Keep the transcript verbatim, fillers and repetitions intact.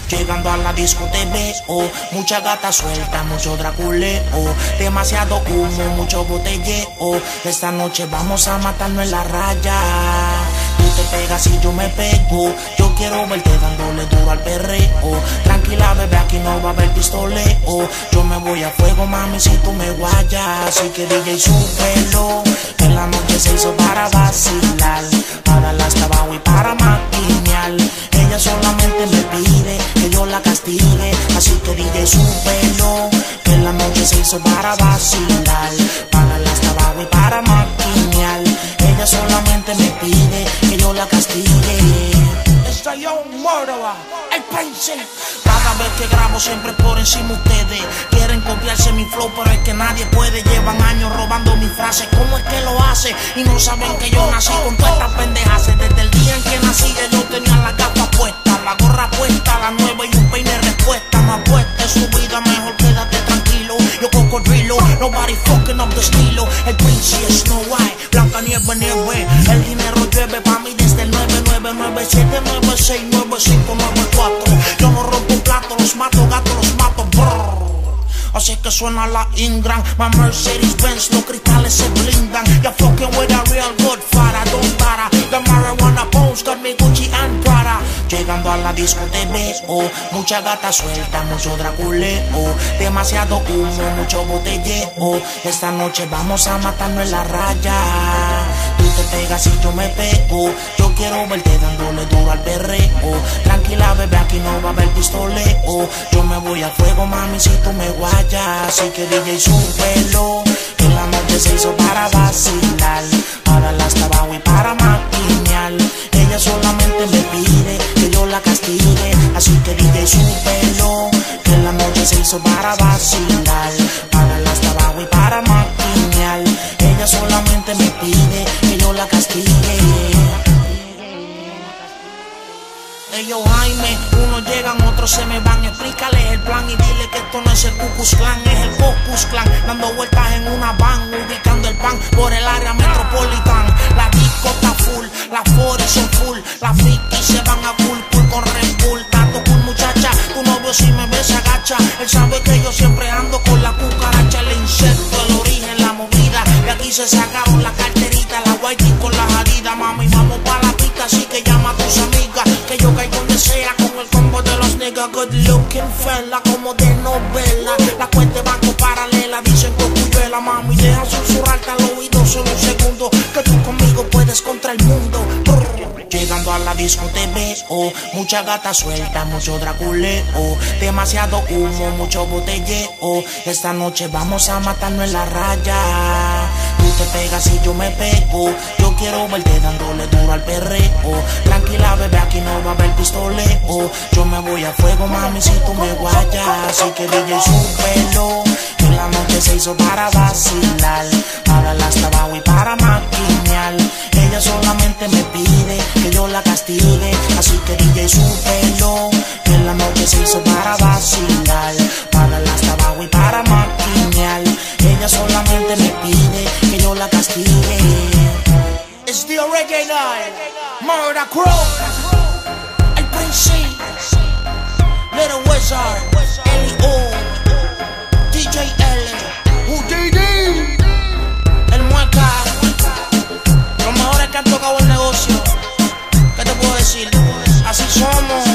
Llegando a la disco te veo, mucha gata suelta, mucho draculeo, demasiado humo, mucho botelleo. Esta noche vamos a matarnos en la raya. Tú te pegas y yo me pego, yo quiero verte dándole duro al perreo. Tranquila bebé, aquí no va a haber pistoleo. Yo me voy a fuego mami si tú me guayas. Así que D J súbelo, que la noche se hizo para vacilar, para darle hasta abajo y para maquinear. Ella solamente me pide que yo la castigue, así que D J súbelo, que la noche se hizo para vacilar, para darle hasta abajo y para maquinear. Ella solamente me pide que yo la castigue. Estoy yo un murderer, el príncipe. Cada vez que grabo siempre por encima ustedes. Quieren copiarse mi flow pero es que nadie puede. Llevan años robando mis frases, ¿cómo es que lo hace? Y no saben que yo nací con todas estas pendejas. Desde el día en que nací yo tenía la gafas puesta, la gorra puesta, la nueva y un peine respuesta. No apueste su vida, mejor quédate tranquilo. Yo cocodrilo, nobody fucking up the estilo. El príncipe es Snow White, Blanca Nieve, nieve. El dinero llueve pa' mí desde el nueve nueve nueve siete nueve seis nueve cinco nueve cuatro. Yo no rompo un plato, los mato, gato, los mato, brrr. Así que suena la Ingram, my Mercedes Benz, los cristales se blindan. You're fucking with a real good father, don't para. The marijuana bones got me Gucci and Prada. Llegando a la disco te veo, mucha gata suelta, mucho draculeo, demasiado humo, mucho botelleo. Esta noche vamos a matarnos en la raya. Tú te pegas y yo me pego, yo quiero verte dándole duro al perreo. Tranquila bebé, aquí no va a haber pistoleo. Yo me voy a fuego mami si tú me guayas. Así que D J súbelo, que la noche se hizo para vacilar, para darle hasta abajo y para maquinear. Ella solamente me pide que yo la castigue, así que D J súbelo, que la noche se hizo para vacilar, para darle hasta abajo y para maquinear. Ella solamente me pide que yo la castigue. Ellos Jaime, unos llegan, otros se me van. Explícales el plan y dile que esto no es el Ku Klux Klan, es el Focus Clan. Dando vueltas en una van, ubicando el pan por el área metropolitana. La disco está full, las forties son full, las frikis se van a full, full con Red Bull. Tato cool muchacha, tu novio si me ve se agacha. Él sabe que yo siempre ando con la cucaracha, el insecto, el origen, la movida. De aquí se sacaron la carterita, la whitey con la jarida. Mami, vamos pa' la pista, así que llama a tus amigas, que yo caigo donde sea con el combo de los niggas. Good looking fella, como de novela. La cuenta de banco paralela, dicen cocuyuela. Mami, deja susurrarte al oído solo un segundo, que tú conmigo puedes contra el mundo. Brr. Llegando a la disco te veo, mucha gata suelta, mucho draculeo, demasiado humo, mucho botelleo. Esta noche vamos a matarnos en la raya. Tú te pegas y yo me pego, yo quiero verte dándole duro al perreo. Tranquila bebé, aquí no va a haber pistoleo. Yo me voy a fuego mami si tú me guayas. Así que D J súbelo, que la noche se hizo para vacilar, para darle hasta abajo y para maquinear. Ella solamente me pide que yo la castigue, así que D J súbelo, que la noche se hizo para vacilar, para darle hasta abajo y para maquinear. Ella solamente me pide que yo la castigue. It's the original Murder Crew, el príncipe, Little Wizard, L O, D J L, Houdini, el Mueca, los mejores que han tocado el negocio. ¿Qué te puedo decir? Así somos.